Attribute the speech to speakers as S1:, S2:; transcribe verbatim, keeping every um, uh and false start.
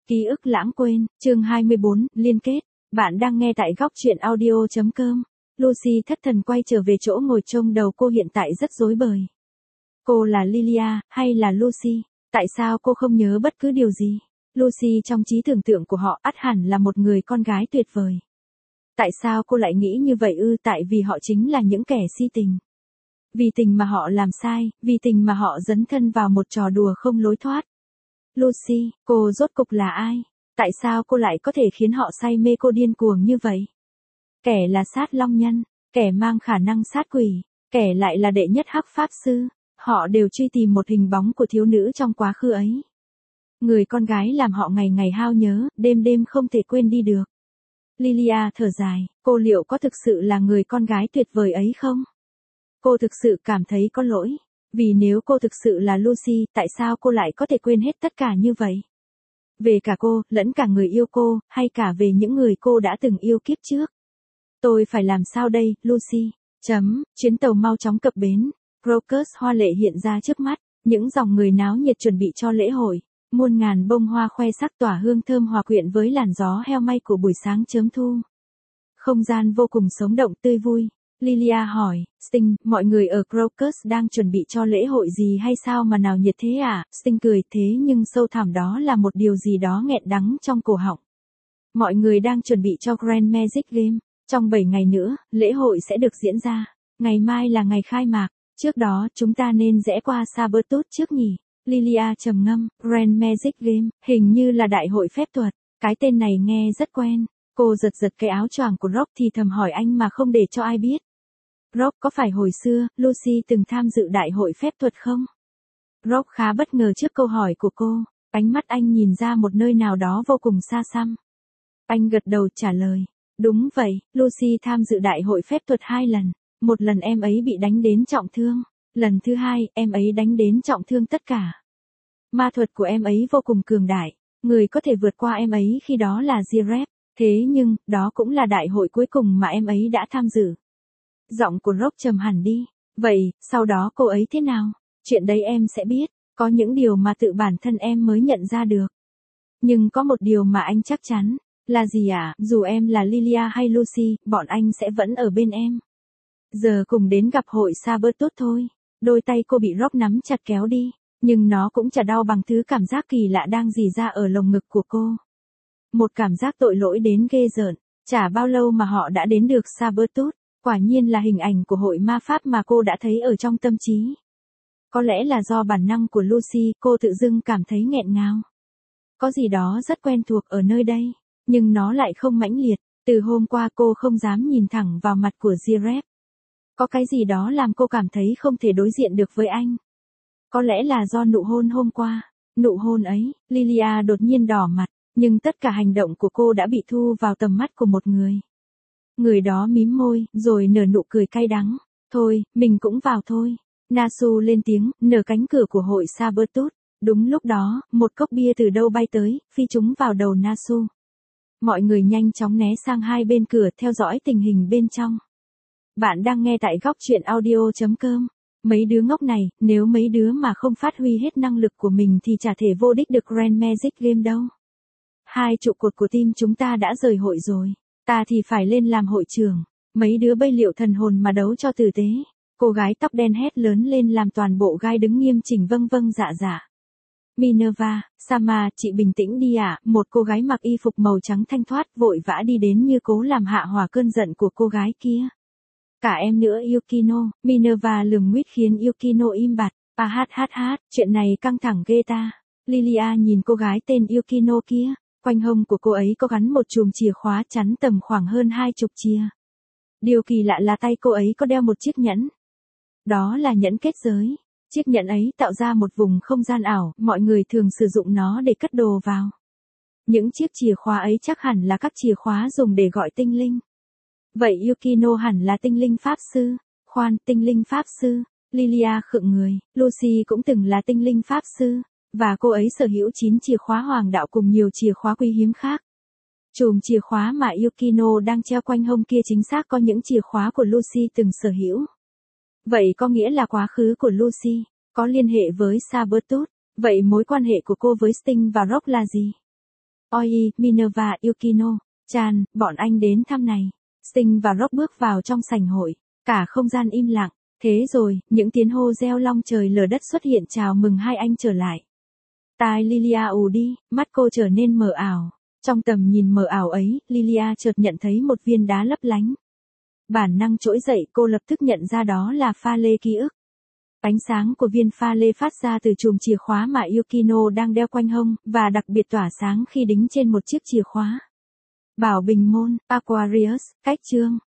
S1: Ký ức lãng quên, chương hai mươi bốn, liên kết. Bạn đang nghe tại góc truyện audio chấm com. Lucy thất thần quay trở về chỗ ngồi trông đầu cô hiện tại rất rối bời. Cô là Lilia, hay là Lucy? Tại sao cô không nhớ bất cứ điều gì? Lucy trong trí tưởng tượng của họ ắt hẳn là một người con gái tuyệt vời. Tại sao cô lại nghĩ như vậy ư? Tại vì họ chính là những kẻ si tình. Vì tình mà họ làm sai, vì tình mà họ dấn thân vào một trò đùa không lối thoát. Lucy, cô rốt cục là ai? Tại sao cô lại có thể khiến họ say mê cô điên cuồng như vậy? Kẻ là sát long nhân, kẻ mang khả năng sát quỷ, kẻ lại là đệ nhất hắc pháp sư, họ đều truy tìm một hình bóng của thiếu nữ trong quá khứ ấy. Người con gái làm họ ngày ngày hao nhớ, đêm đêm không thể quên đi được. Lilia thở dài, cô liệu có thực sự là người con gái tuyệt vời ấy không? Cô thực sự cảm thấy có lỗi. Vì nếu cô thực sự là Lucy, tại sao cô lại có thể quên hết tất cả như vậy? Về cả cô, lẫn cả người yêu cô, hay cả về những người cô đã từng yêu kiếp trước? Tôi phải làm sao đây, Lucy? Chấm, chuyến tàu mau chóng cập bến. Crocus hoa lệ hiện ra trước mắt, những dòng người náo nhiệt chuẩn bị cho lễ hội. Muôn ngàn bông hoa khoe sắc tỏa hương thơm hòa quyện với làn gió heo may của buổi sáng chớm thu. Không gian vô cùng sống động tươi vui. Lilia hỏi, Sting, mọi người ở Crocus đang chuẩn bị cho lễ hội gì hay sao mà nào nhiệt thế à? Sting cười thế nhưng sâu thẳm đó là một điều gì đó nghẹn đắng trong cổ họng. Mọi người đang chuẩn bị cho Grand Magic Game. Trong bảy ngày nữa, lễ hội sẽ được diễn ra. Ngày mai là ngày khai mạc. Trước đó chúng ta nên rẽ qua Sabertooth trước nhỉ? Lilia trầm ngâm, Grand Magic Game, hình như là đại hội phép thuật. Cái tên này nghe rất quen. Cô giật giật cái áo choàng của Rock thì thầm hỏi anh mà không để cho ai biết. Rock, có phải hồi xưa, Lucy từng tham dự đại hội phép thuật không? Rock khá bất ngờ trước câu hỏi của cô, ánh mắt anh nhìn ra một nơi nào đó vô cùng xa xăm. Anh gật đầu trả lời, đúng vậy, Lucy tham dự đại hội phép thuật hai lần, một lần em ấy bị đánh đến trọng thương, lần thứ hai, em ấy đánh đến trọng thương tất cả. Ma thuật của em ấy vô cùng cường đại, người có thể vượt qua em ấy khi đó là Zirep, thế nhưng, đó cũng là đại hội cuối cùng mà em ấy đã tham dự. Giọng của Rock trầm hẳn đi. Vậy, sau đó cô ấy thế nào? Chuyện đấy em sẽ biết. Có những điều mà tự bản thân em mới nhận ra được. Nhưng có một điều mà anh chắc chắn. Là gì ạ? À? Dù em là Lilia hay Lucy, bọn anh sẽ vẫn ở bên em. Giờ cùng đến gặp hội Sabertooth thôi. Đôi tay cô bị Rock nắm chặt kéo đi. Nhưng nó cũng chả đau bằng thứ cảm giác kỳ lạ đang rỉ ra ở lồng ngực của cô. Một cảm giác tội lỗi đến ghê rợn. Chả bao lâu mà họ đã đến được Sabertooth. Quả nhiên là hình ảnh của hội ma pháp mà cô đã thấy ở trong tâm trí. Có lẽ là do bản năng của Lucy, cô tự dưng cảm thấy nghẹn ngào. Có gì đó rất quen thuộc ở nơi đây, nhưng nó lại không mãnh liệt. Từ hôm qua cô không dám nhìn thẳng vào mặt của Zirep. Có cái gì đó làm cô cảm thấy không thể đối diện được với anh. Có lẽ là do nụ hôn hôm qua. Nụ hôn ấy, Lilia đột nhiên đỏ mặt, nhưng tất cả hành động của cô đã bị thu vào tầm mắt của một người. Người đó mím môi, rồi nở nụ cười cay đắng. Thôi, mình cũng vào thôi. Nasu lên tiếng, nở cánh cửa của hội Sabertooth. Đúng lúc đó, một cốc bia từ đâu bay tới, phi trúng vào đầu Nasu. Mọi người nhanh chóng né sang hai bên cửa theo dõi tình hình bên trong. Bạn đang nghe tại góc truyện audio chấm com. Mấy đứa ngốc này, nếu mấy đứa mà không phát huy hết năng lực của mình thì chả thể vô địch được Grand Magic Game đâu. Hai trụ cột của team chúng ta đã rời hội rồi. Ta thì phải lên làm hội trưởng. Mấy đứa bây liệu thần hồn mà đấu cho tử tế. Cô gái tóc đen hét lớn lên làm toàn bộ gai đứng nghiêm chỉnh vâng vâng dạ dạ. Minerva, Sama, chị bình tĩnh đi ạ. À? Một cô gái mặc y phục màu trắng thanh thoát vội vã đi đến như cố làm hạ hòa cơn giận của cô gái kia. Cả em nữa Yukino. Minerva lườm nguyết khiến Yukino im bặt. À hát hát hát, chuyện này căng thẳng ghê ta. Lilia nhìn cô gái tên Yukino kia. Quanh hông của cô ấy có gắn một chùm chìa khóa chắn tầm khoảng hơn hai chục chia. Điều kỳ lạ là tay cô ấy có đeo một chiếc nhẫn. Đó là nhẫn kết giới. Chiếc nhẫn ấy tạo ra một vùng không gian ảo, mọi người thường sử dụng nó để cất đồ vào. Những chiếc chìa khóa ấy chắc hẳn là các chìa khóa dùng để gọi tinh linh. Vậy Yukino hẳn là tinh linh pháp sư. Khoan, tinh linh pháp sư. Lilia khựng người, Lucy cũng từng là tinh linh pháp sư. Và cô ấy sở hữu chín chìa khóa hoàng đạo cùng nhiều chìa khóa quý hiếm khác. Chùm chìa khóa mà Yukino đang treo quanh hông kia chính xác có những chìa khóa của Lucy từng sở hữu. Vậy có nghĩa là quá khứ của Lucy có liên hệ với Sabertooth. Vậy mối quan hệ của cô với Sting và Rock là gì? Oi, Minerva, Yukino, Chan, bọn anh đến thăm này. Sting và Rock bước vào trong sảnh hội. Cả không gian im lặng. Thế rồi, những tiếng hô reo long trời lở đất xuất hiện chào mừng hai anh trở lại. Tai Lilia ù đi, mắt cô trở nên mờ ảo. Trong tầm nhìn mờ ảo ấy, Lilia chợt nhận thấy một viên đá lấp lánh. Bản năng trỗi dậy, cô lập tức nhận ra đó là pha lê ký ức. Ánh sáng của viên pha lê phát ra từ chùm chìa khóa mà Yukino đang đeo quanh hông, và đặc biệt tỏa sáng khi đính trên một chiếc chìa khóa. Bảo bình môn, Aquarius, cách chương.